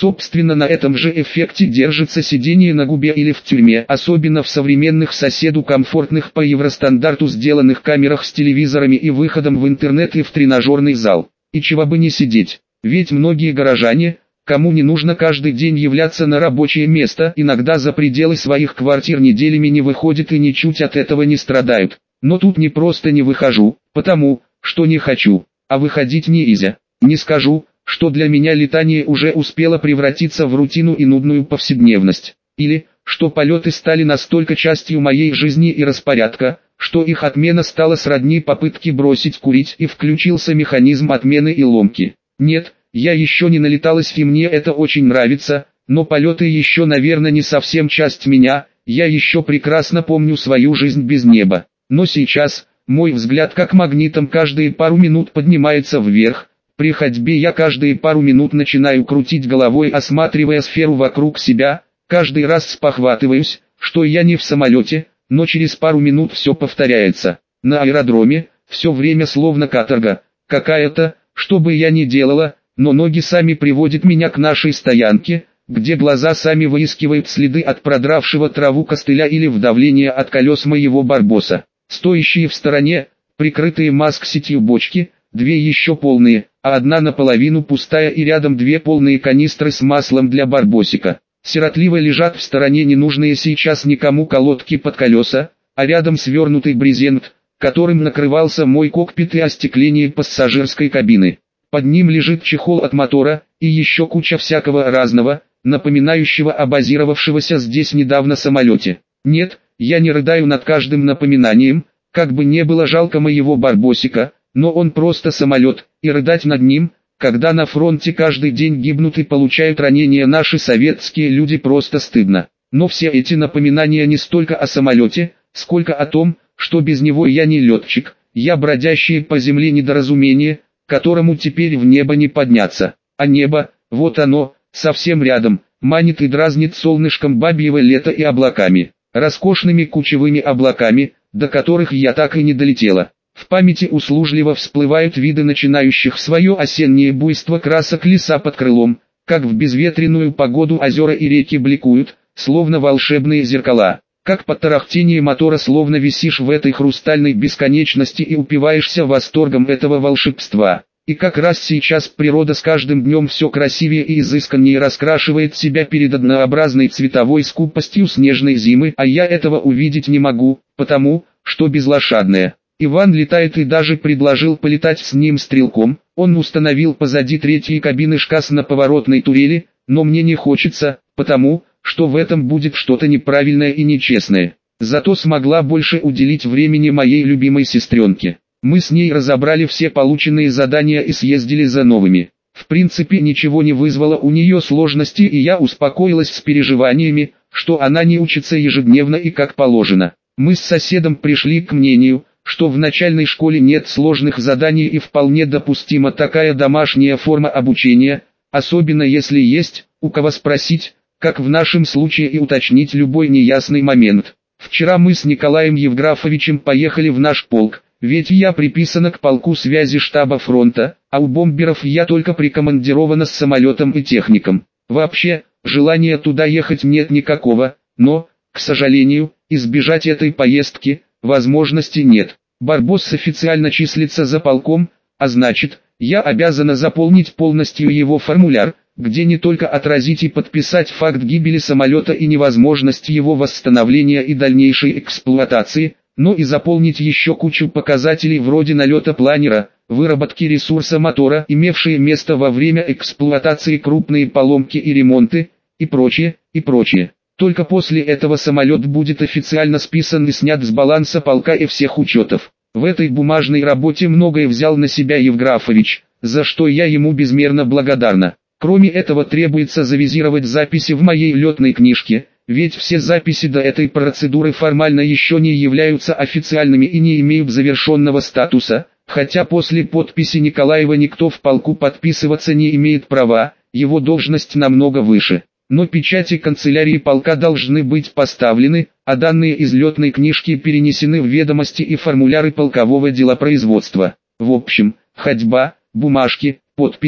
Собственно, на этом же эффекте держится сидение на губе или в тюрьме, особенно в современных соседу комфортных по евростандарту сделанных камерах с телевизорами и выходом в интернет и в тренажерный зал. И чего бы не сидеть, ведь многие горожане, кому не нужно каждый день являться на рабочее место, иногда за пределы своих квартир неделями не выходят и ничуть от этого не страдают. Но тут не просто не выхожу, потому что не хочу, а выходить нельзя. Не скажу, что для меня летание уже успело превратиться в рутину и нудную повседневность. Или, что полеты стали настолько частью моей жизни и распорядка, что их отмена стала сродни попытке бросить курить и включился механизм отмены и ломки. Нет, я еще не налеталась и мне это очень нравится, но полеты еще, наверное, не совсем часть меня, я еще прекрасно помню свою жизнь без неба. Но сейчас, мой взгляд как магнитом каждые пару минут поднимается вверх. При ходьбе я каждые пару минут начинаю крутить головой, осматривая сферу вокруг себя, каждый раз спохватываюсь, что я не в самолете, но через пару минут все повторяется. На аэродроме, все время словно каторга, какая-то, что бы я ни делала, но ноги сами приводят меня к нашей стоянке, где глаза сами выискивают следы от продравшего траву костыля или вдавления от колес моего барбоса. Стоящие в стороне, прикрытые маск-сетью бочки, две еще полные, а одна наполовину пустая и рядом две полные канистры с маслом для барбосика. Сиротливо лежат в стороне ненужные сейчас никому колодки под колеса, а рядом свернутый брезент, которым накрывался мой кокпит и остекление пассажирской кабины. Под ним лежит чехол от мотора, и еще куча всякого разного, напоминающего о базировавшегося здесь недавно самолете. Нет, я не рыдаю над каждым напоминанием, как бы не было жалко моего барбосика, но он просто самолет, и рыдать над ним, когда на фронте каждый день гибнут и получают ранения наши советские люди, просто стыдно. Но все эти напоминания не столько о самолете, сколько о том, что без него я не летчик, я бродящее по земле недоразумение, которому теперь в небо не подняться. А небо, вот оно, совсем рядом, манит и дразнит солнышком бабьего лета и облаками, роскошными кучевыми облаками, до которых я так и не долетела. В памяти услужливо всплывают виды начинающих свое осеннее буйство красок леса под крылом, как в безветренную погоду озера и реки бликуют, словно волшебные зеркала, как под тарахтение мотора словно висишь в этой хрустальной бесконечности и упиваешься восторгом этого волшебства. И как раз сейчас природа с каждым днем все красивее и изысканнее раскрашивает себя перед однообразной цветовой скупостью снежной зимы, а я этого увидеть не могу, потому что безлошадная. Иван летает и даже предложил полетать с ним стрелком. Он установил позади третьей кабины шкас на поворотной турели, но мне не хочется, потому что в этом будет что-то неправильное и нечестное. Зато смогла больше уделить времени моей любимой сестренке. Мы с ней разобрали все полученные задания и съездили за новыми. В принципе, ничего не вызвало у нее сложности, и я успокоилась с переживаниями, что она не учится ежедневно и как положено. Мы с соседом пришли к мнению, что в начальной школе нет сложных заданий и вполне допустима такая домашняя форма обучения, особенно если есть у кого спросить, как в нашем случае, и уточнить любой неясный момент. Вчера мы с Николаем Евграфовичем поехали в наш полк, ведь я приписана к полку связи штаба фронта, а у бомберов я только прикомандирована с самолетом и техником. Вообще, желания туда ехать нет никакого, но, к сожалению, избежать этой поездки возможности нет. Барбос официально числится за полком, а значит, я обязана заполнить полностью его формуляр, где не только отразить и подписать факт гибели самолета и невозможность его восстановления и дальнейшей эксплуатации, но и заполнить еще кучу показателей вроде налета планера, выработки ресурса мотора, имевшие место во время эксплуатации, крупные поломки и ремонты, и прочее, и прочее. Только после этого самолет будет официально списан и снят с баланса полка и всех учетов. В этой бумажной работе многое взял на себя Евграфович, за что я ему безмерно благодарна. Кроме этого, требуется завизировать записи в моей летной книжке, ведь все записи до этой процедуры формально еще не являются официальными и не имеют завершенного статуса, хотя после подписи Николаева никто в полку подписываться не имеет права, его должность намного выше. Но печати канцелярии полка должны быть поставлены, а данные из летной книжки перенесены в ведомости и формуляры полкового делопроизводства. В общем, ходьба, бумажки, подписи,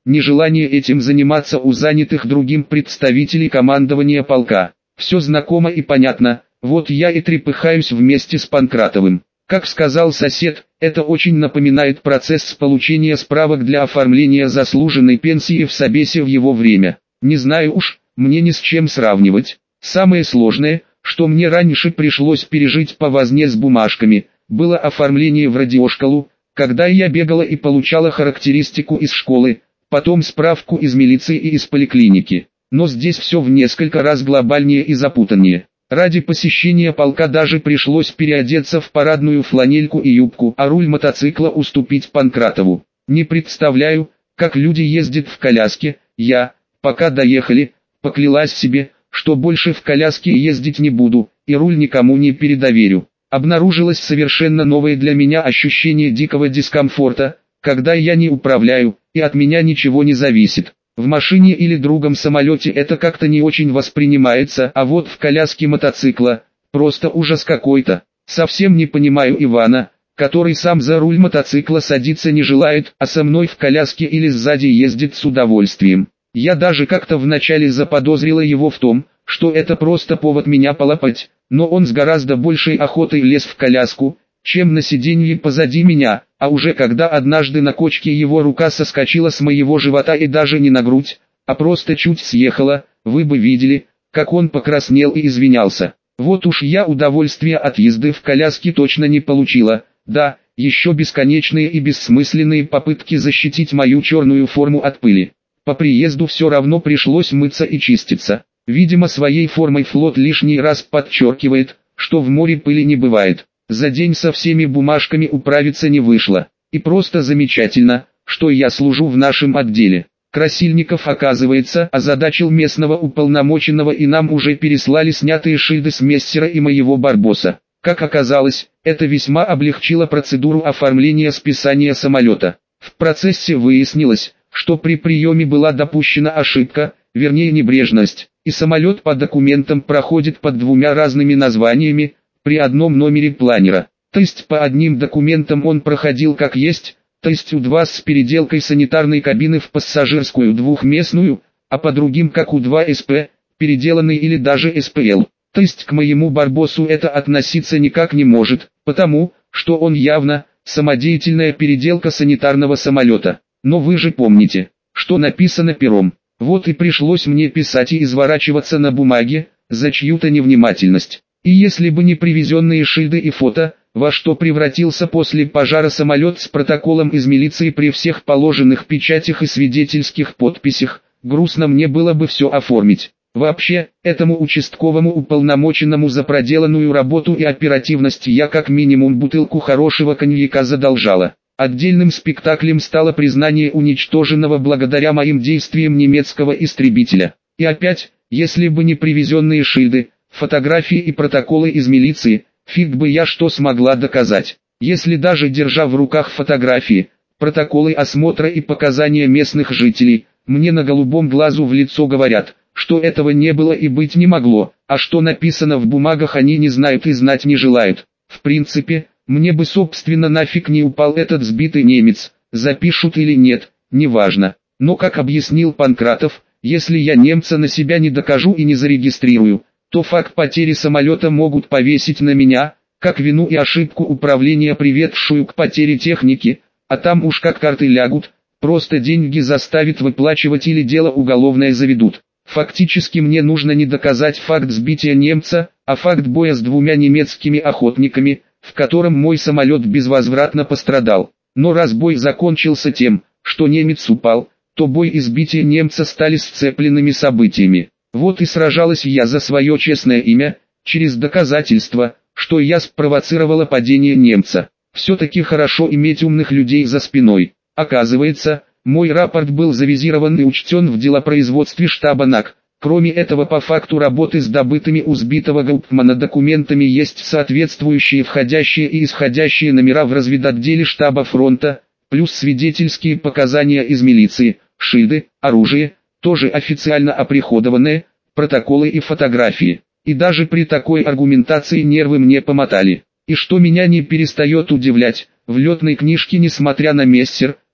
нежелание этим заниматься у занятых другим представителей командования полка. Все знакомо и понятно, вот я и трепыхаюсь вместе с Панкратовым. Как сказал сосед, это очень напоминает процесс получения справок для оформления заслуженной пенсии в Собесе в его время. Не знаю уж, мне ни с чем сравнивать. Самое сложное, что мне раньше пришлось пережить по возне с бумажками, было оформление в радиошколу, когда я бегала и получала характеристику из школы, потом справку из милиции и из поликлиники. Но здесь все в несколько раз глобальнее и запутаннее. Ради посещения полка даже пришлось переодеться в парадную фланельку и юбку, а руль мотоцикла уступить Панкратову. Не представляю, как люди ездят в коляске. Я, пока доехали, поклялась себе, что больше в коляске ездить не буду, и руль никому не передоверю. Обнаружилось совершенно новое для меня ощущение дикого дискомфорта, когда я не управляю, и от меня ничего не зависит. В машине или другом самолете это как-то не очень воспринимается, а вот в коляске мотоцикла, просто ужас какой-то. Совсем не понимаю Ивана, который сам за руль мотоцикла садиться не желает, а со мной в коляске или сзади ездит с удовольствием. Я даже как-то вначале заподозрила его в том, что это просто повод меня полапать, но он с гораздо большей охотой лез в коляску, чем на сиденье позади меня, а уже когда однажды на кочке его рука соскочила с моего живота и даже не на грудь, а просто чуть съехала, вы бы видели, как он покраснел и извинялся. Вот уж я удовольствия от езды в коляске точно не получила, да, еще бесконечные и бессмысленные попытки защитить мою черную форму от пыли. По приезду все равно пришлось мыться и чиститься. Видимо, своей формой флот лишний раз подчеркивает, что в море пыли не бывает. За день со всеми бумажками управиться не вышло. И просто замечательно, что я служу в нашем отделе. Красильников, оказывается, озадачил местного уполномоченного, и нам уже переслали снятые шильды с Мессера и моего Барбоса. Как оказалось, это весьма облегчило процедуру оформления списания самолета. В процессе выяснилось, что при приеме была допущена ошибка, вернее небрежность, и самолет по документам проходит под двумя разными названиями, при одном номере планера. То есть по одним документам он проходил как есть, то есть У-2 с переделкой санитарной кабины в пассажирскую двухместную, а по другим как У-2СП, переделанный или даже СПЛ. То есть к моему Барбосу это относиться никак не может, потому, что он явно самодеятельная переделка санитарного самолета. Но вы же помните, что написано пером. Вот и пришлось мне писать и изворачиваться на бумаге, за чью-то невнимательность. И если бы не привезенные шильды и фото, во что превратился после пожара самолет с протоколом из милиции при всех положенных печатях и свидетельских подписях, грустно мне было бы все оформить. Вообще, этому участковому уполномоченному за проделанную работу и оперативность я как минимум бутылку хорошего коньяка задолжала. Отдельным спектаклем стало признание уничтоженного благодаря моим действиям немецкого истребителя. И опять, если бы не привезенные шильды, фотографии и протоколы из милиции, фиг бы я что смогла доказать. Если даже держа в руках фотографии, протоколы осмотра и показания местных жителей, мне на голубом глазу в лицо говорят, что этого не было и быть не могло, а что написано в бумагах они не знают и знать не желают. В принципе, мне бы собственно нафиг не упал этот сбитый немец, запишут или нет, неважно. Но как объяснил Панкратов, если я немца на себя не докажу и не зарегистрирую, то факт потери самолета могут повесить на меня, как вину и ошибку управления, приведшую к потере техники, а там уж как карты лягут, просто деньги заставят выплачивать или дело уголовное заведут. Фактически мне нужно не доказать факт сбития немца, а факт боя с двумя немецкими охотниками, в котором мой самолет безвозвратно пострадал. Но раз бой закончился тем, что немец упал, то бой и сбитие немца стали сцепленными событиями. Вот и сражалась я за свое честное имя, через доказательство, что я спровоцировала падение немца. Все-таки хорошо иметь умных людей за спиной. Оказывается, мой рапорт был завизирован и учтен в делопроизводстве штаба НАК. Кроме этого, по факту работы с добытыми у сбитого Гауптмана документами есть соответствующие входящие и исходящие номера в разведотделе штаба фронта, плюс свидетельские показания из милиции, шильды, оружие, тоже официально оприходованные, протоколы и фотографии. И даже при такой аргументации нервы мне помотали. И что меня не перестает удивлять, в летной книжке, несмотря на Мессер,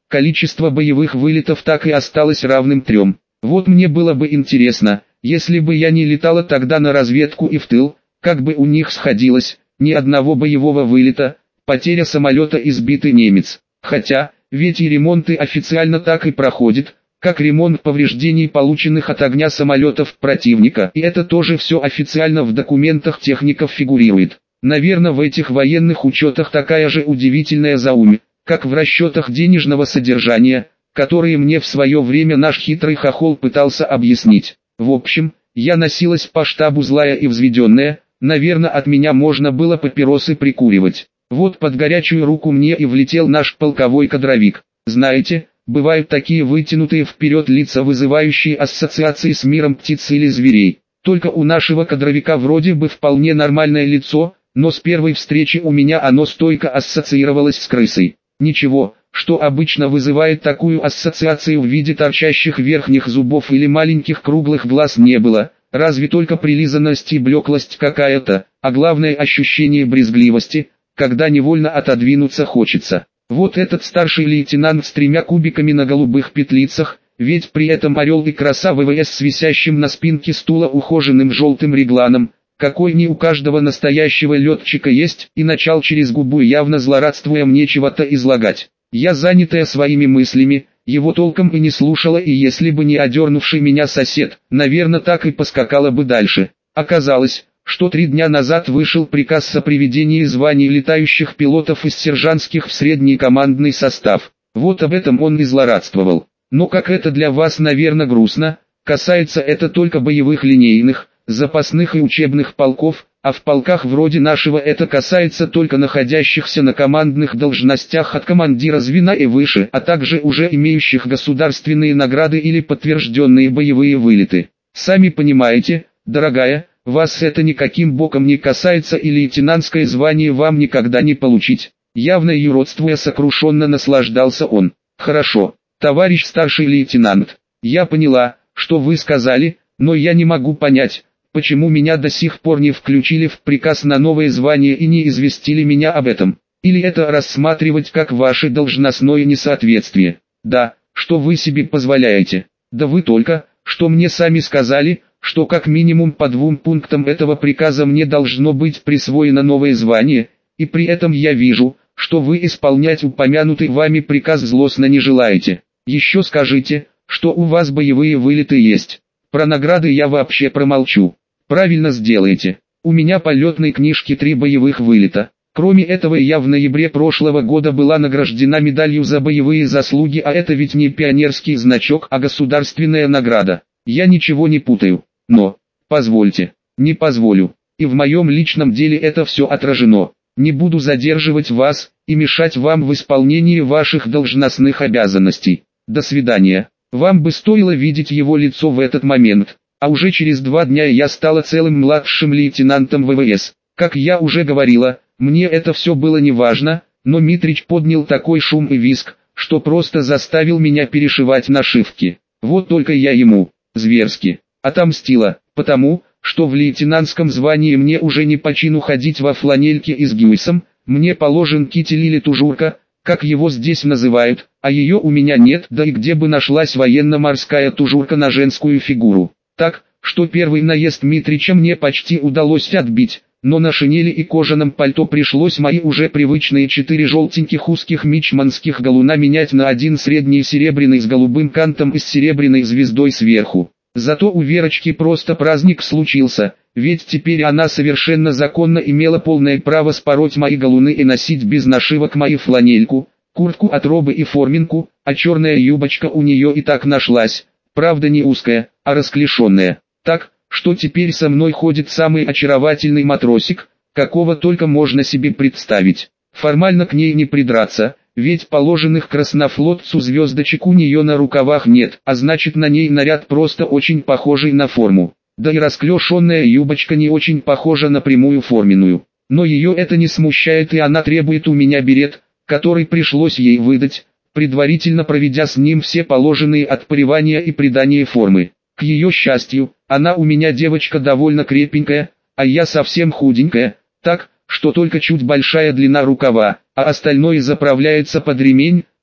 количество боевых вылетов так и осталось равным 3. Вот мне было бы интересно, если бы я не летала тогда на разведку и в тыл, как бы у них сходилось, ни одного боевого вылета, потеря самолета и сбитый немец. Хотя, ведь и ремонты официально так и проходят, как ремонт повреждений, полученных от огня самолетов противника, и это тоже все официально в документах техников фигурирует. Наверное, в этих военных учетах такая же удивительная заумь, как в расчетах денежного содержания, которые мне в свое время наш хитрый хохол пытался объяснить. В общем, я носилась по штабу злая и взведенная, наверное, от меня можно было папиросы прикуривать. Вот под горячую руку мне и влетел наш полковой кадровик. Знаете, бывают такие вытянутые вперед лица, вызывающие ассоциации с миром птиц или зверей. Только у нашего кадровика вроде бы вполне нормальное лицо, но с первой встречи у меня оно стойко ассоциировалось с крысой. Ничего, что обычно вызывает такую ассоциацию в виде торчащих верхних зубов или маленьких круглых глаз, не было, разве только прилизанность и блеклость какая-то, а главное ощущение брезгливости, когда невольно отодвинуться хочется. Вот этот старший лейтенант с 3 кубиками на голубых петлицах, ведь при этом орел и краса ВВС с висящим на спинке стула ухоженным желтым регланом, какой не у каждого настоящего летчика есть, и начал через губу, явно злорадствуя мне чего-то излагать. Я, занятая своими мыслями, его толком и не слушала, и если бы не одернувший меня сосед, наверное, так и поскакала бы дальше. Оказалось, что 3 дня назад вышел приказ о приведении званий летающих пилотов из сержантских в средний командный состав. Вот об этом он и злорадствовал. Но как это для вас, наверное, грустно, касается это только боевых линейных, запасных и учебных полков, а в полках вроде нашего это касается только находящихся на командных должностях от командира звена и выше, а также уже имеющих государственные награды или подтвержденные боевые вылеты. Сами понимаете, дорогая, вас это никаким боком не касается, и лейтенантское звание вам никогда не получить. Явно юродствуя, сокрушенно наслаждался он. Хорошо, товарищ старший лейтенант, я поняла, что вы сказали, но я не могу понять, почему меня до сих пор не включили в приказ на новое звание и не известили меня об этом. Или это рассматривать как ваше должностное несоответствие? Да, что вы себе позволяете? Да вы только, что мне сами сказали, что как минимум по 2 пунктам этого приказа мне должно быть присвоено новое звание, и при этом я вижу, что вы исполнять упомянутый вами приказ злостно не желаете. Еще скажите, что у вас боевые вылеты есть. Про награды я вообще промолчу. Правильно сделаете. У меня по летной книжке 3 боевых вылета. Кроме этого, я в ноябре прошлого года была награждена медалью за боевые заслуги, а это ведь не пионерский значок, а государственная награда. Я ничего не путаю. Но, позвольте, не позволю. И в моем личном деле это все отражено. Не буду задерживать вас и мешать вам в исполнении ваших должностных обязанностей. До свидания. Вам бы стоило видеть его лицо в этот момент. А уже через 2 дня я стала целым младшим лейтенантом ВВС. Как я уже говорила, мне это все было не важно, но Митрич поднял такой шум и визг, что просто заставил меня перешивать нашивки. Вот только я ему, зверски, отомстила, потому, что в лейтенантском звании мне уже не по чину ходить во фланельке и с гюйсом, мне положен китель или тужурка, как его здесь называют, а ее у меня нет, да и где бы нашлась военно-морская тужурка на женскую фигуру. Так, что первый наезд Митрича мне почти удалось отбить, но на шинели и кожаном пальто пришлось мои уже привычные 4 желтеньких узких мичманских галуна менять на 1 средний серебряный с голубым кантом и с серебряной звездой сверху. Зато у Верочки просто праздник случился, ведь теперь она совершенно законно имела полное право спороть мои галуны и носить без нашивок мою фланельку, куртку от робы и форминку, а черная юбочка у нее и так нашлась. Правда не узкая, а расклешенная. Так, что теперь со мной ходит самый очаровательный матросик, какого только можно себе представить. Формально к ней не придраться, ведь положенных краснофлотцу звездочек у нее на рукавах нет, а значит на ней наряд просто очень похожий на форму. Да и расклешенная юбочка не очень похожа на прямую форменную. Но ее это не смущает, и она требует у меня берет, который пришлось ей выдать, предварительно проведя с ним все положенные отпаривания и придания формы. К ее счастью, она у меня девочка довольно крепенькая, а я совсем худенькая, так, что только чуть большая длина рукава, а остальное заправляется под ремень,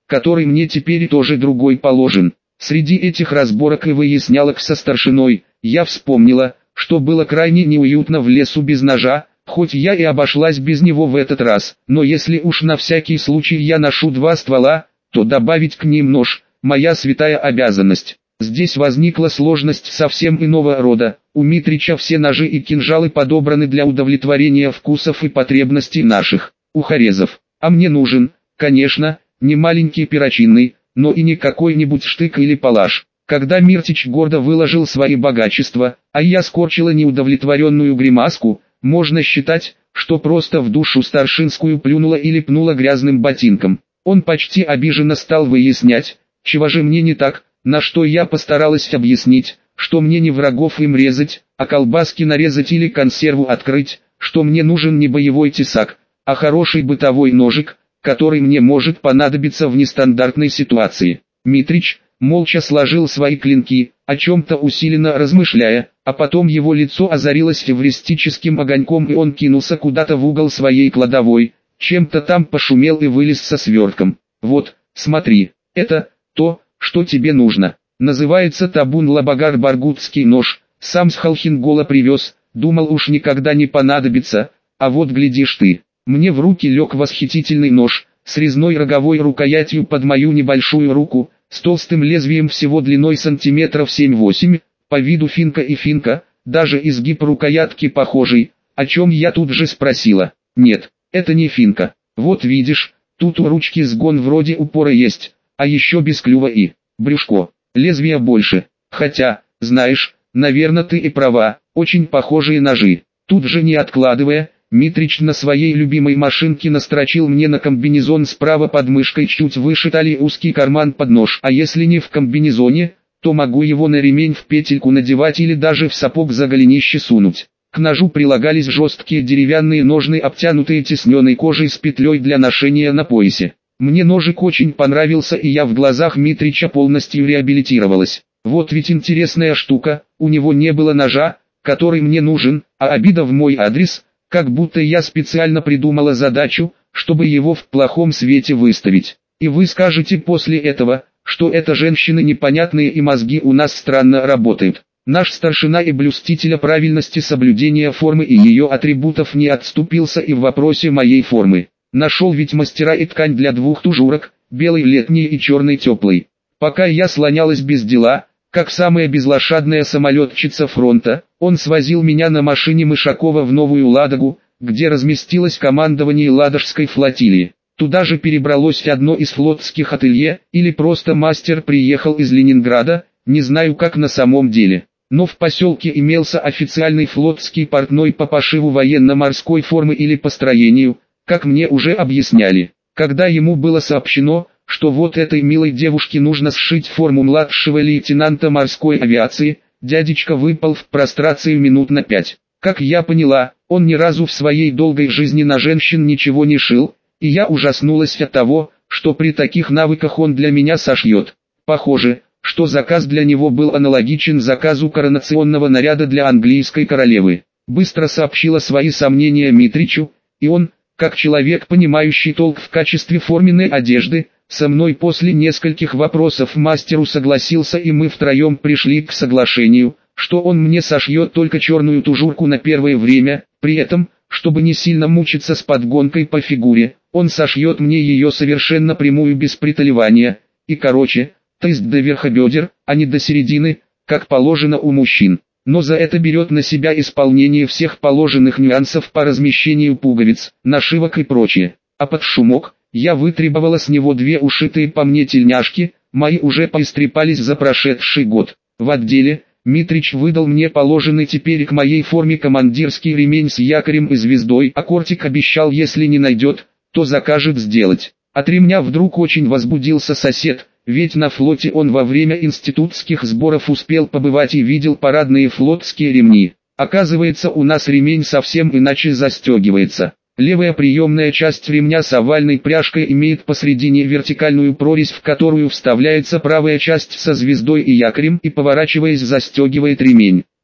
который мне теперь тоже другой положен. Среди этих разборок и выяснялок со старшиной, я вспомнила, что было крайне неуютно в лесу без ножа, хоть я и обошлась без него в этот раз, но если уж на всякий случай я ношу 2 ствола, то добавить к ним нож – моя святая обязанность. Здесь возникла сложность совсем иного рода. У Митрича все ножи и кинжалы подобраны для удовлетворения вкусов и потребностей наших, ухарезов. А мне нужен, конечно, не маленький перочинный, но и не какой-нибудь штык или палаш. Когда Миртич гордо выложил свои богачества, а я скорчила неудовлетворенную гримаску, можно считать, что просто в душу старшинскую плюнула или пнула грязным ботинком. Он почти обиженно стал выяснять, чего же мне не так, на что я постаралась объяснить, что мне не врагов им резать, а колбаски нарезать или консерву открыть, что мне нужен не боевой тесак, а хороший бытовой ножик, который мне может понадобиться в нестандартной ситуации. Митрич молча сложил свои клинки, о чем-то усиленно размышляя, а потом его лицо озарилось эвристическим огоньком и он кинулся куда-то в угол своей кладовой, чем-то там пошумел и вылез со свертком. «Вот, смотри, это то, что тебе нужно. Называется табун-лабагар баргутский нож, сам с Халхингола привез, думал уж никогда не понадобится, а вот глядишь ты». Мне в руки лег восхитительный нож, с резной роговой рукоятью под мою небольшую руку, с толстым лезвием всего длиной сантиметров 7-8, по виду финка и финка, даже изгиб рукоятки похожий, о чем я тут же спросила. Нет, это не финка. Вот видишь, тут у ручки сгон вроде упора есть, а еще без клюва и брюшко, лезвия больше. Хотя, знаешь, наверное ты и права, очень похожие ножи. Тут же не откладывая, Митрич на своей любимой машинке настрочил мне на комбинезон справа под мышкой чуть выше талии узкий карман под нож. А если не в комбинезоне, то могу его на ремень в петельку надевать или даже в сапог за голенище сунуть. К ножу прилагались жесткие деревянные ножны, обтянутые тисненной кожей с петлей для ношения на поясе. Мне ножик очень понравился и я в глазах Митрича полностью реабилитировалась. Вот ведь интересная штука, у него не было ножа, который мне нужен, а обида в мой адрес – как будто я специально придумала задачу, чтобы его в плохом свете выставить. И вы скажете после этого, что это женщины непонятные и мозги у нас странно работают. Наш старшина и блюститель правильности соблюдения формы и ее атрибутов не отступился и в вопросе моей формы. Нашел ведь мастера и ткань для 2 тужурок, белый летний и черный теплый. Пока я слонялась без дела, как самая безлошадная самолетчица фронта, он свозил меня на машине Мышакова в Новую Ладогу, где разместилось командование Ладожской флотилии. Туда же перебралось одно из флотских ателье, или просто мастер приехал из Ленинграда, не знаю как на самом деле. Но в поселке имелся официальный флотский портной по пошиву военно-морской формы или построению, как мне уже объясняли. Когда ему было сообщено, что вот этой милой девушке нужно сшить форму младшего лейтенанта морской авиации, дядечка выпал в прострацию минут на 5. Как я поняла, он ни разу в своей долгой жизни на женщин ничего не шил, и я ужаснулась от того, что при таких навыках он для меня сошьет. Похоже, что заказ для него был аналогичен заказу коронационного наряда для английской королевы. Быстро сообщила свои сомнения Митричу, и он, как человек, понимающий толк в качестве форменной одежды, со мной после нескольких вопросов мастеру согласился, и мы втроем пришли к соглашению, что он мне сошьет только черную тужурку на первое время, при этом, чтобы не сильно мучиться с подгонкой по фигуре, он сошьет мне ее совершенно прямую без приталивания, и короче, то есть до верха бедер, а не до середины, как положено у мужчин. Но за это берет на себя исполнение всех положенных нюансов по размещению пуговиц, нашивок и прочее. А под шумок, я вытребовала с него 2 ушитые по мне тельняшки, мои уже поистрепались за прошедший год. В отделе, Митрич выдал мне положенный теперь к моей форме командирский ремень с якорем и звездой, а Кортик обещал, если не найдет, то закажет сделать. От ремня вдруг очень возбудился сосед, ведь на флоте он во время институтских сборов успел побывать и видел парадные флотские ремни. Оказывается, у нас ремень совсем иначе застегивается. Левая приемная часть ремня с овальной пряжкой имеет посредине вертикальную прорезь, в которую вставляется правая часть со звездой и якорем, и поворачиваясь застегивает ремень.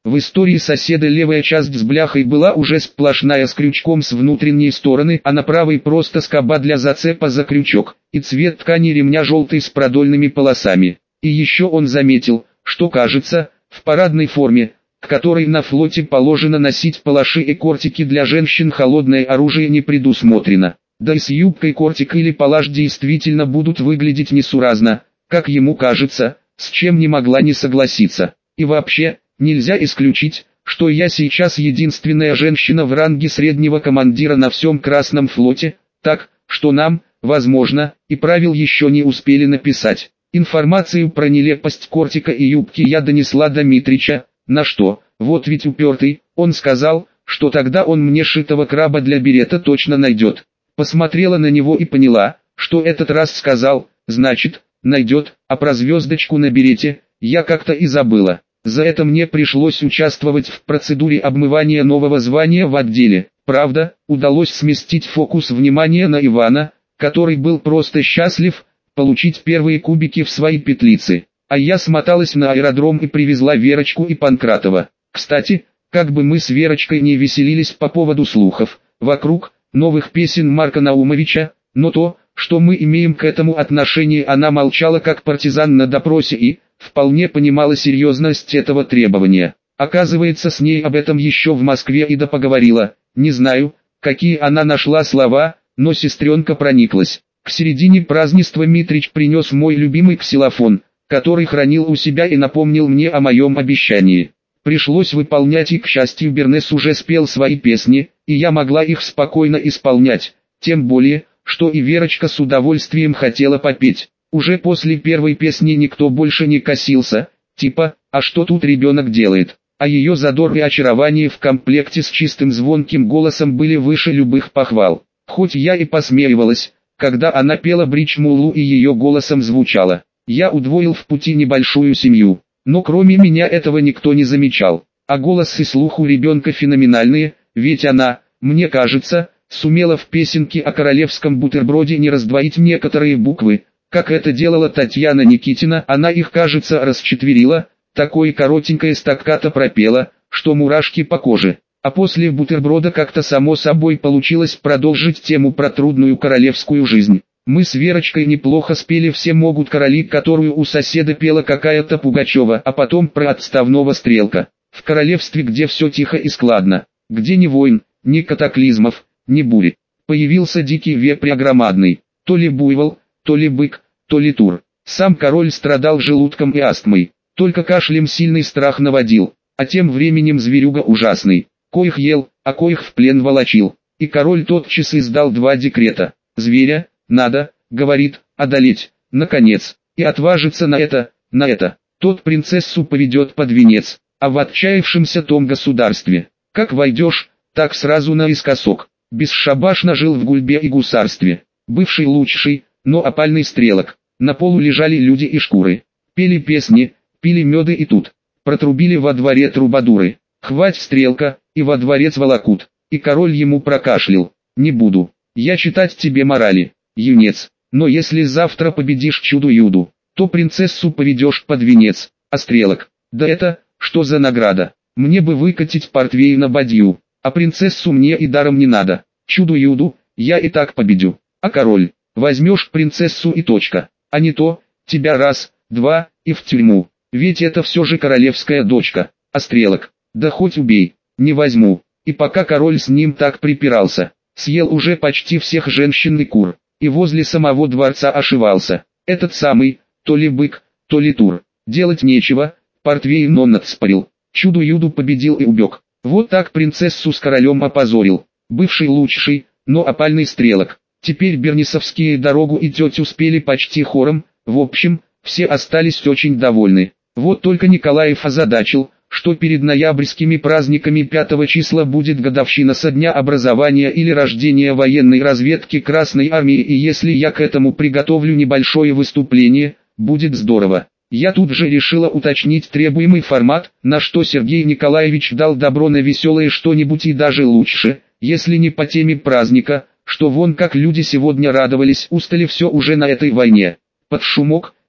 В истории соседа левая часть с бляхой была уже сплошная с крючком с внутренней стороны, а на правой просто скоба для зацепа за крючок, и цвет ткани ремня желтый с продольными полосами. И еще он заметил, что кажется, в парадной форме, к которой на флоте положено носить палаши и кортики для женщин, холодное оружие не предусмотрено. Да и с юбкой кортик или палаш действительно будут выглядеть несуразно, как ему кажется, с чем не могла не согласиться. И вообще, нельзя исключить, что я сейчас единственная женщина в ранге среднего командира на всем Красном флоте, так, что нам, возможно, и правил еще не успели написать. Информацию про нелепость кортика и юбки я донесла до Митрича, на что, вот ведь упертый, он сказал, что тогда он мне шитого краба для берета точно найдет. Посмотрела на него и поняла, что этот раз сказал, значит, найдет, а про звездочку на берете, я как-то и забыла. За это мне пришлось участвовать в процедуре обмывания нового звания в отделе. Правда, удалось сместить фокус внимания на Ивана, который был просто счастлив получить первые кубики в свои петлицы. А я смоталась на аэродром и привезла Верочку и Панкратова. Кстати, как бы мы с Верочкой не веселились по поводу слухов вокруг новых песен Марка Наумовича, но то, что мы имеем к этому отношение, она молчала как партизан на допросе и вполне понимала серьезность этого требования. Оказывается, с ней об этом еще в Москве и поговорила. Не знаю, какие она нашла слова, но сестренка прониклась. К середине празднества Митрич принес мой любимый ксилофон, который хранил у себя и напомнил мне о моем обещании. Пришлось выполнять, и к счастью Бернес уже спел свои песни, и я могла их спокойно исполнять, тем более, что и Верочка с удовольствием хотела попеть. Уже после первой песни никто больше не косился, типа, а что тут ребенок делает? А ее задор и очарование в комплекте с чистым звонким голосом были выше любых похвал. Хоть я и посмеивалась, когда она пела бридж Мулу и ее голосом звучала. Я удвоил в пути небольшую семью, но кроме меня этого никто не замечал. А голос и слух у ребенка феноменальные, ведь она, мне кажется, сумела в песенке о королевском бутерброде не раздвоить некоторые буквы, как это делала Татьяна Никитина. Она их, кажется, расчетверила, такое коротенькое стаккато пропела, что мурашки по коже. А после бутерброда как-то само собой получилось продолжить тему про трудную королевскую жизнь. Мы с Верочкой неплохо спели «Все могут короли», которую у соседа пела какая-то Пугачева, а потом про отставного Стрелка. В королевстве, где все тихо и складно, где ни войн, ни катаклизмов, ни бури, появился дикий вепрь огромадный, то ли буйвол, то ли бык, то ли тур. Сам король страдал желудком и астмой, только кашлем сильный страх наводил, а тем временем зверюга ужасный, коих ел, а коих в плен волочил. И король тотчас издал 2 декрета. Зверя надо, говорит, одолеть, наконец, и отважиться на это, тот принцессу поведет под венец, а в отчаявшемся том государстве, как войдешь, так сразу наискосок. Бесшабашно жил в гульбе и гусарстве, бывший лучший, но опальный Стрелок. На полу лежали люди и шкуры, пели песни, пили меды, и тут протрубили во дворе трубадуры: «Хвать Стрелка!» И во дворец волокут, и король ему прокашлял: «Не буду я читать тебе морали, юнец, но если завтра победишь чудо-юду, то принцессу поведешь под венец». А Стрелок: «Да это, что за награда? Мне бы выкатить портвейн на бадью, а принцессу мне и даром не надо. Чудо-юду, я и так победю». А король: «Возьмешь принцессу и точка, а не то, тебя раз, два, и в тюрьму, ведь это все же королевская дочка». А Стрелок: «Да хоть убей, не возьму». И пока король с ним так припирался, съел уже почти всех женщин и кур, и возле самого дворца ошивался этот самый, то ли бык, то ли тур. Делать нечего, портвейн он отспорил, чудо-юду победил и убег. Вот так принцессу с королем опозорил, бывший лучший, но опальный Стрелок. Теперь бернисовские дорогу и тетю спели почти хором, в общем, все остались очень довольны. Вот только Николаев озадачил, что перед ноябрьскими праздниками 5 числа будет годовщина со дня образования или рождения военной разведки Красной Армии, и если я к этому приготовлю небольшое выступление, будет здорово. Я тут же решила уточнить требуемый формат, на что Сергей Николаевич дал добро на веселое что-нибудь, и даже лучше, если не по теме праздника, что вон как люди сегодня радовались, устали все уже на этой войне. Под шумок,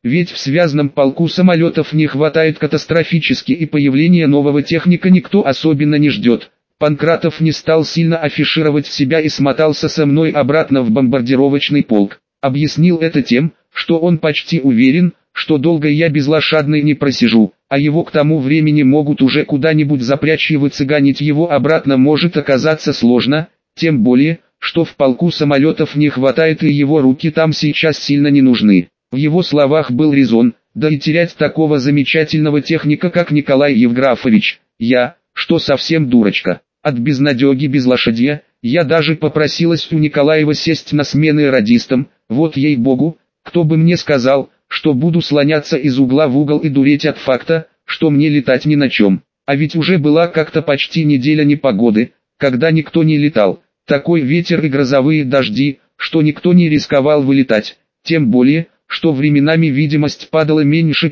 ведь в связном полку самолетов не хватает катастрофически и появление нового техника никто особенно не ждет. Панкратов не стал сильно афишировать себя и смотался со мной обратно в бомбардировочный полк. Объяснил это тем, что он почти уверен, что долго я безлошадный не просижу, а его к тому времени могут уже куда-нибудь запрячь и выцыганить его обратно может оказаться сложно, тем более, что в полку самолетов не хватает и его руки там сейчас сильно не нужны. В его словах был резон, да и терять такого замечательного техника как Николай Евграфович, что совсем дурочка. От безнадеги без лошадья, я даже попросилась у Николаева сесть на смены радистам, вот ей-богу, кто бы мне сказал, что буду слоняться из угла в угол и дуреть от факта, что мне летать ни на чем. А ведь уже была как-то почти неделя непогоды, когда никто не летал, такой ветер и грозовые дожди, что никто не рисковал вылетать, тем более, что временами видимость падала меньше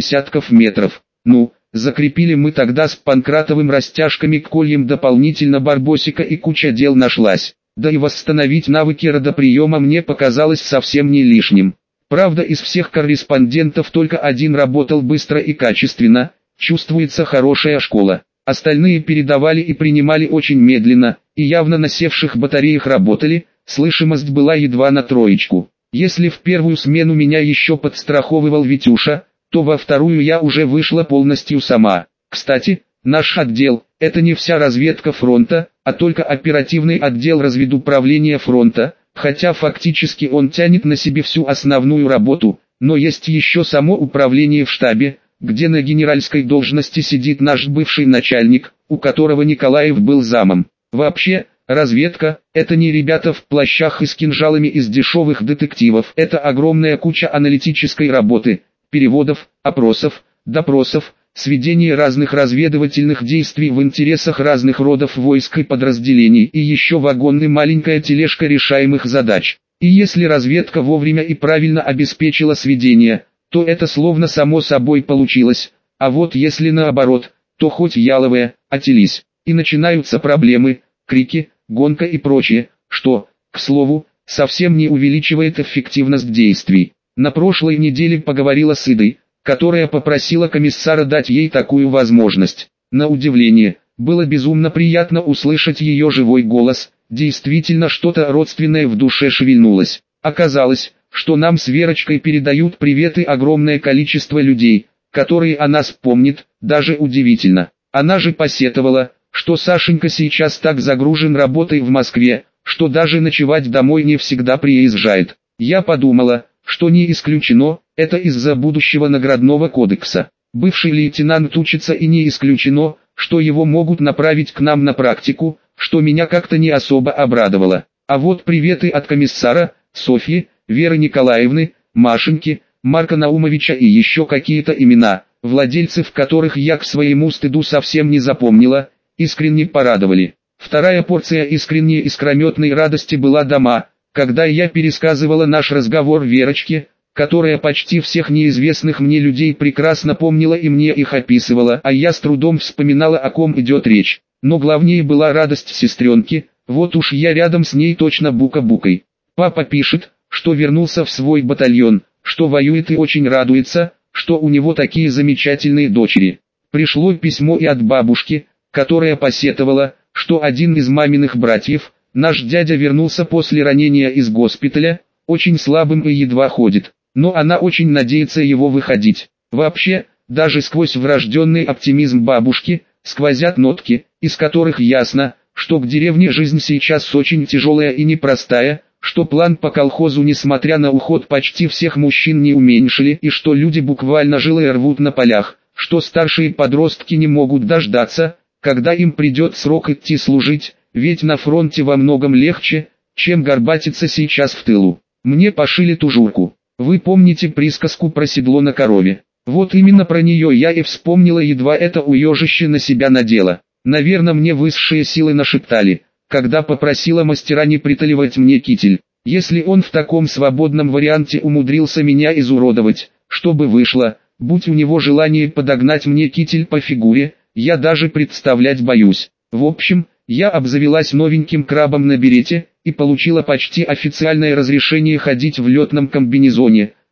50 метров. Ну, закрепили мы тогда с Панкратовым растяжками к кольям дополнительно барбосика и куча дел нашлась. Да и восстановить навыки радоприема мне показалось совсем не лишним. Правда, из всех корреспондентов только один работал быстро и качественно, чувствуется хорошая школа. Остальные передавали и принимали очень медленно, и явно на севших батареях работали, слышимость была едва на троечку. Если в первую смену меня еще подстраховывал Витюша, то во вторую я уже вышла полностью сама. Кстати, наш отдел – это не вся разведка фронта, а только оперативный отдел разведуправления фронта, хотя фактически он тянет на себе всю основную работу, но есть еще само управление в штабе, где на генеральской должности сидит наш бывший начальник, у которого Николаев был замом. Вообще, разведка – это не ребята в плащах и с кинжалами из дешевых детективов, это огромная куча аналитической работы, переводов, опросов, допросов, сведение разных разведывательных действий в интересах разных родов войск и подразделений и еще вагон и маленькая тележка решаемых задач. И если разведка вовремя и правильно обеспечила сведения, то это словно само собой получилось, а вот если наоборот, то хоть яловые, отелись, и начинаются проблемы, крики, гонка и прочее, что, к слову, совсем не увеличивает эффективность действий. На прошлой неделе поговорила с Идой, которая попросила комиссара дать ей такую возможность. На удивление, было безумно приятно услышать ее живой голос, действительно что-то родственное в душе шевельнулось. Оказалось, что нам с Верочкой передают приветы огромное количество людей, которые о нас помнят, даже удивительно. Она же посетовала, что Сашенька сейчас так загружен работой в Москве, что даже ночевать домой не всегда приезжает. Я подумала, что не исключено, это из-за будущего наградного кодекса. Бывший лейтенант учится и не исключено, что его могут направить к нам на практику, что меня как-то не особо обрадовало. А вот приветы от комиссара, Софьи, Веры Николаевны, Машеньки, Марка Наумовича и еще какие-то имена, владельцев которых я к своему стыду совсем не запомнила, искренне порадовали. Вторая порция искренней искрометной радости была дома, когда я пересказывала наш разговор Верочке, которая почти всех неизвестных мне людей прекрасно помнила и мне их описывала, а я с трудом вспоминала, о ком идет речь. Но главнее была радость сестренки, вот уж я рядом с ней точно бука-букой. Папа пишет, что вернулся в свой батальон, что воюет и очень радуется, что у него такие замечательные дочери. Пришло письмо и от бабушки, которая посетовала, что один из маминых братьев, наш дядя, вернулся после ранения из госпиталя, очень слабым и едва ходит, но она очень надеется его выходить. Вообще, даже сквозь врожденный оптимизм бабушки, сквозят нотки, из которых ясно, что в деревне жизнь сейчас очень тяжелая и непростая, что план по колхозу несмотря на уход почти всех мужчин не уменьшили и что люди буквально жилы рвут на полях, что старшие подростки не могут дождаться, когда им придет срок идти служить, ведь на фронте во многом легче, чем горбатиться сейчас в тылу. Мне пошили тужурку. Вы помните присказку про седло на корове? Вот именно про нее я и вспомнила, едва это уежище на себя надела. Наверное, мне высшие силы нашептали, когда попросила мастера не приталивать мне китель. Если он в таком свободном варианте умудрился меня изуродовать, чтобы вышло, будь у него желание подогнать мне китель по фигуре, я даже представлять боюсь. В общем, я обзавелась новеньким крабом на берете, и получила почти официальное разрешение ходить в летном комбинезоне,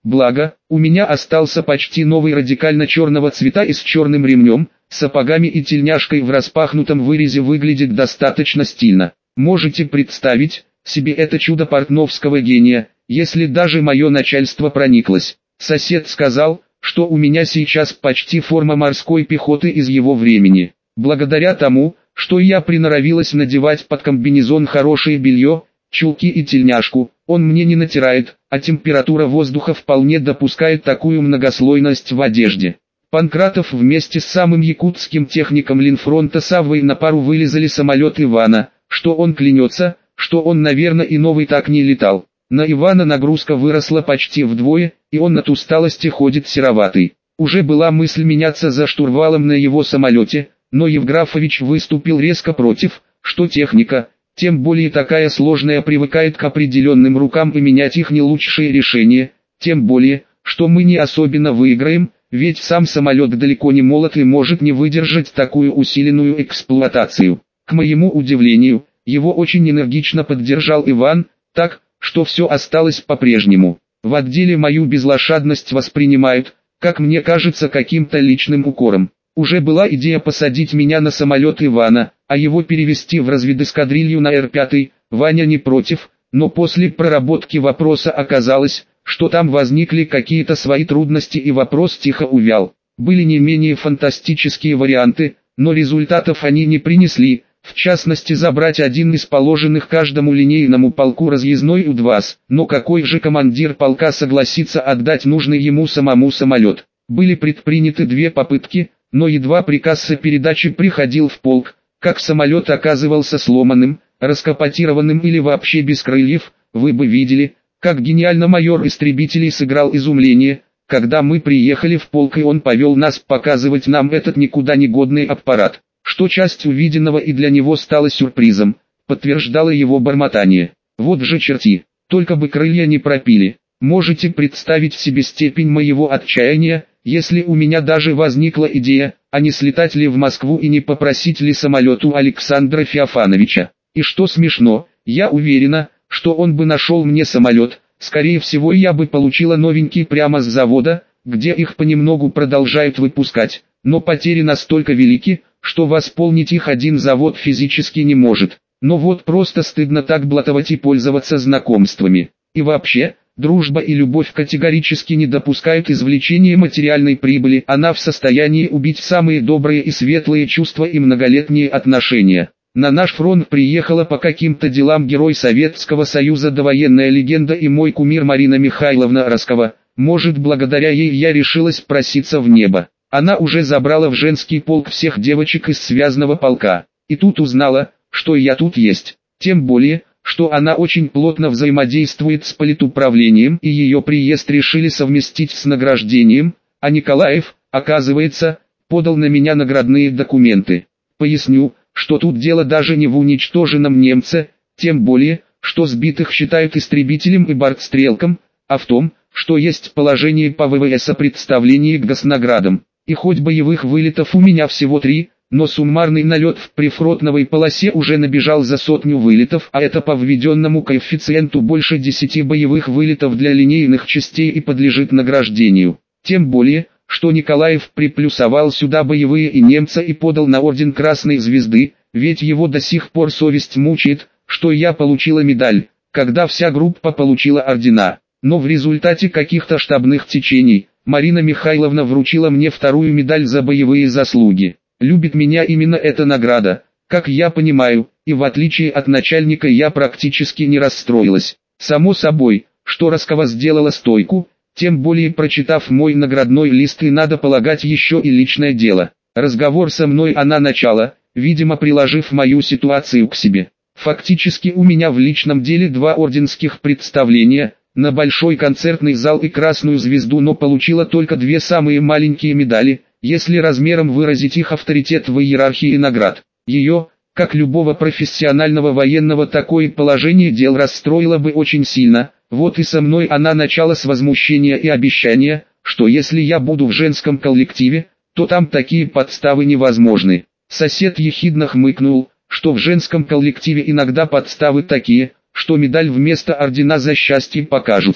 Благо, у меня остался почти новый радикально черного цвета и с черным ремнем, сапогами и тельняшкой в распахнутом вырезе выглядит достаточно стильно. Можете представить себе это чудо портновского гения, если даже мое начальство прониклось. Сосед сказал, что у меня сейчас почти форма морской пехоты из его времени. Благодаря тому, что я приноровилась надевать под комбинезон хорошее белье, чулки и тельняшку, он мне не натирает, а температура воздуха вполне допускает такую многослойность в одежде. Панкратов вместе с самым якутским техником Линфронта Саввой на пару вылезали самолет Ивана, что он клянется, что он, наверное, и новый так не летал. На Ивана нагрузка выросла почти вдвое, и он от усталости ходит сероватый. Уже была мысль меняться за штурвалом на его самолете, но Евграфович выступил резко против, что техника, тем более такая сложная, привыкает к определенным рукам и менять их не лучшее решение, тем более, что мы не особенно выиграем, ведь сам самолет далеко не молод и может не выдержать такую усиленную эксплуатацию. К моему удивлению, его очень энергично поддержал Иван, так, что все осталось по-прежнему. В отделе мою безлошадность воспринимают, как мне кажется, каким-то личным укором. Уже была идея посадить меня на самолет Ивана, а его перевести в разведэскадрилью на Р-5, Ваня не против, но после проработки вопроса оказалось, что там возникли какие-то свои трудности и вопрос тихо увял. Были не менее фантастические варианты, но результатов они не принесли, в частности забрать один из положенных каждому линейному полку разъездной УДВАЗ, но какой же командир полка согласится отдать нужный ему самому самолет? Были предприняты две попытки, но едва приказ о передаче приходил в полк, как самолет оказывался сломанным, раскапотированным или вообще без крыльев. Вы бы видели, как гениально майор истребителей сыграл изумление, когда мы приехали в полк и он повел нас показывать нам этот никуда не годный аппарат. Что часть увиденного и для него стала сюрпризом, подтверждало его бормотание. Вот же черти, только бы крылья не пропили. Можете представить себе степень моего отчаяния, если у меня даже возникла идея, а не слетать ли в Москву и не попросить ли самолет у Александра Феофановича. И что смешно, я уверена, что он бы нашел мне самолет, скорее всего я бы получила новенький прямо с завода, где их понемногу продолжают выпускать, но потери настолько велики, что восполнить их один завод физически не может. Но вот просто стыдно так блатовать и пользоваться знакомствами. И вообще, дружба и любовь категорически не допускают извлечения материальной прибыли, она в состоянии убить самые добрые и светлые чувства и многолетние отношения. На наш фронт приехала по каким-то делам герой Советского Союза, довоенная легенда и мой кумир Марина Михайловна Роскова. Может, благодаря ей я решилась проситься в небо. Она уже забрала в женский полк всех девочек из связного полка. И тут узнала, что я тут есть. Тем более, что она очень плотно взаимодействует с политуправлением и ее приезд решили совместить с награждением, а Николаев, оказывается, подал на меня наградные документы. Поясню, что тут дело даже не в уничтоженном немце, тем более, что сбитых считают истребителем и бортстрелком, а в том, что есть положение по ВВС о представлении к госнаградам. И хоть боевых вылетов у меня всего 3, но суммарный налет в прифронтовой полосе уже набежал за 100 вылетов, а это по введенному коэффициенту больше 10 боевых вылетов для линейных частей и подлежит награждению. Тем более, что Николаев приплюсовал сюда боевые и немца и подал на орден Красной Звезды, ведь его до сих пор совесть мучает, что я получила медаль, когда вся группа получила ордена. Но в результате каких-то штабных течений, Марина Михайловна вручила мне вторую медаль за боевые заслуги. Любит меня именно эта награда, как я понимаю, и в отличие от начальника я практически не расстроилась. Само собой, что Роскова сделала стойку, тем более прочитав мой наградной лист, и надо полагать еще и личное дело. Разговор со мной она начала, видимо приложив мою ситуацию к себе. Фактически у меня в личном деле 2 орденских представления, на большой концертный зал и Красную Звезду, но получила только 2 самые маленькие медали, если размером выразить их авторитет в иерархии наград. Ее, как любого профессионального военного, такое положение дел расстроило бы очень сильно. Вот и со мной она начала с возмущения и обещания, что если я буду в женском коллективе, то там такие подставы невозможны. Сосед ехидно хмыкнул, что в женском коллективе иногда подставы такие, что медаль вместо ордена за счастье покажутся.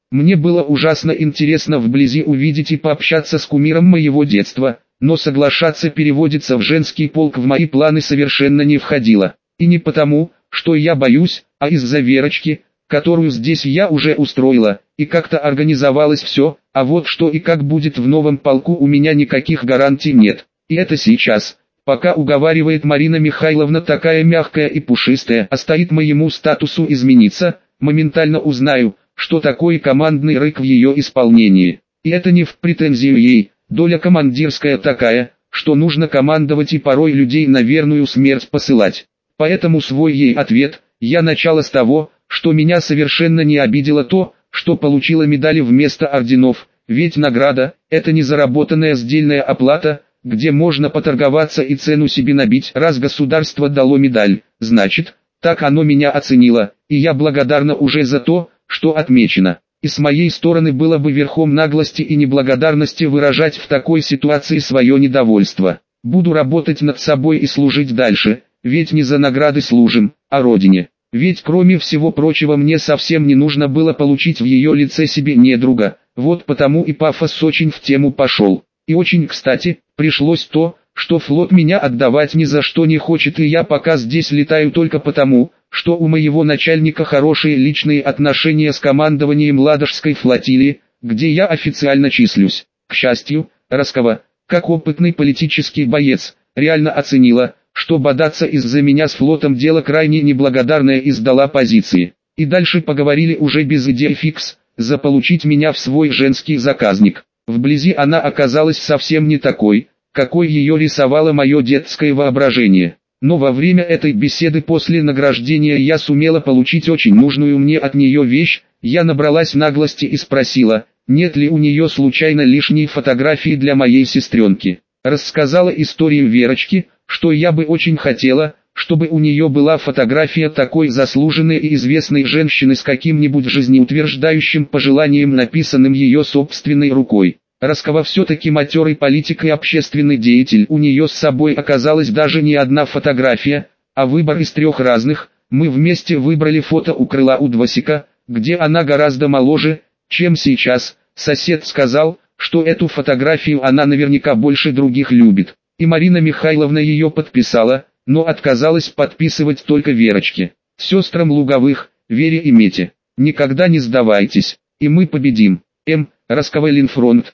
Мне было ужасно интересно вблизи увидеть и пообщаться с кумиром моего детства, но соглашаться переводиться в женский полк в мои планы совершенно не входило. И не потому, что я боюсь, а из-за Верочки, которую здесь я уже устроила, и как-то организовалось все, а вот что и как будет в новом полку у меня никаких гарантий нет. И это сейчас, пока уговаривает Марина Михайловна такая мягкая и пушистая, а стоит моему статусу измениться, моментально узнаю, что такое командный рык в ее исполнении. И это не в претензию ей, доля командирская такая, что нужно командовать и порой людей на верную смерть посылать. Поэтому свой ей ответ, я начала с того, что меня совершенно не обидело то, что получила медали вместо орденов, ведь награда – это не заработанная сдельная оплата, где можно поторговаться и цену себе набить. Раз государство дало медаль, значит, так оно меня оценило, и я благодарна уже за то, что отмечено. И с моей стороны было бы верхом наглости и неблагодарности выражать в такой ситуации свое недовольство. Буду работать над собой и служить дальше, ведь не за награды служим, а Родине. Ведь кроме всего прочего мне совсем не нужно было получить в ее лице себе недруга, вот потому и пафос очень в тему пошел. И очень кстати, пришлось то, что флот меня отдавать ни за что не хочет, и я пока здесь летаю только потому, что у моего начальника хорошие личные отношения с командованием Ладожской флотилии, где я официально числюсь. К счастью, Роскова, как опытный политический боец, реально оценила, что бодаться из-за меня с флотом дело крайне неблагодарное, и сдала позиции. И дальше поговорили уже без идей фикс, заполучить меня в свой женский заказник. Вблизи она оказалась совсем не такой, какой ее рисовало мое детское воображение. Но во время этой беседы после награждения я сумела получить очень нужную мне от нее вещь. Я набралась наглости и спросила, нет ли у нее случайно лишней фотографии для моей сестренки. Рассказала историю Верочки, что я бы очень хотела, чтобы у нее была фотография такой заслуженной и известной женщины с каким-нибудь жизнеутверждающим пожеланием, написанным ее собственной рукой. Роскова все-таки матерый политик и общественный деятель, у нее с собой оказалась даже не одна фотография, а выбор из 3 разных. Мы вместе выбрали фото у крыла у Двасика, где она гораздо моложе, чем сейчас. Сосед сказал, что эту фотографию она наверняка больше других любит. И Марина Михайловна ее подписала, но отказалась подписывать только Верочке. Сестрам Луговых, Вере и Мете, никогда не сдавайтесь, и мы победим. М. Роскова, Ленфронт,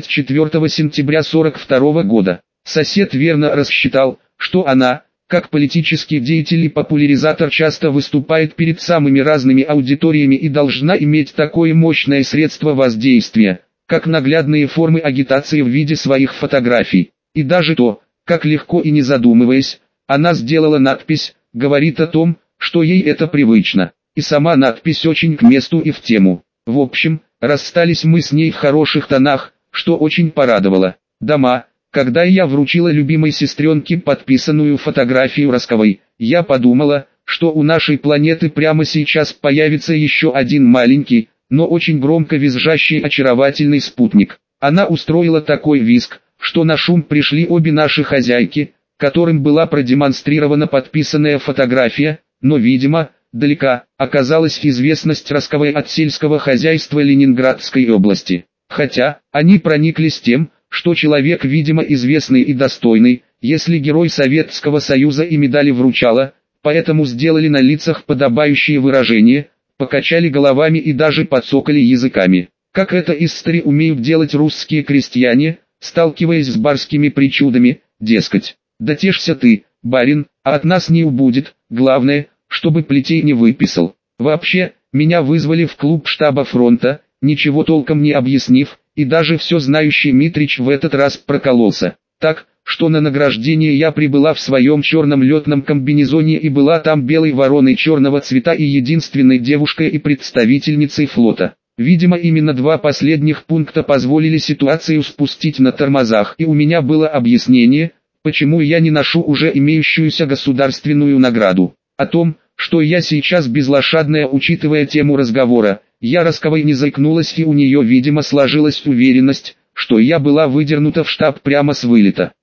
24 сентября 42 года. Сосед верно рассчитал, что она, как политический деятель и популяризатор, часто выступает перед самыми разными аудиториями и должна иметь такое мощное средство воздействия, как наглядные формы агитации в виде своих фотографий. И даже то, как легко и не задумываясь, она сделала надпись, говорит о том, что ей это привычно. И сама надпись очень к месту и в тему. В общем, расстались мы с ней в хороших тонах, что очень порадовало. Дома, когда я вручила любимой сестренке подписанную фотографию Росковой, я подумала, что у нашей планеты прямо сейчас появится еще один маленький, но очень громко визжащий очаровательный спутник. Она устроила такой визг, что на шум пришли обе наши хозяйки, которым была продемонстрирована подписанная фотография, но, видимо, далека оказалась известность Росковой от сельского хозяйства Ленинградской области. Хотя, они прониклись тем, что человек, видимо, известный и достойный, если герой Советского Союза и медали вручала, поэтому сделали на лицах подобающие выражения, покачали головами и даже подсокали языками. Как это истори умеют делать русские крестьяне, сталкиваясь с барскими причудами, дескать, да тешься ты, барин, а от нас не убудет, главное, чтобы плетей не выписал. Вообще, меня вызвали в клуб штаба фронта, ничего толком не объяснив, и даже все знающий Митрич в этот раз прокололся. Так, что на награждение я прибыла в своем черном летном комбинезоне и была там белой вороной черного цвета и единственной девушкой и представительницей флота. Видимо, именно 2 последних пункта позволили ситуацию спустить на тормозах, и у меня было объяснение, почему я не ношу уже имеющуюся государственную награду. О том, что я сейчас безлошадная, учитывая тему разговора, я Росковой не заикнулась, и у нее, видимо, сложилась уверенность, что я была выдернута в штаб прямо с вылета.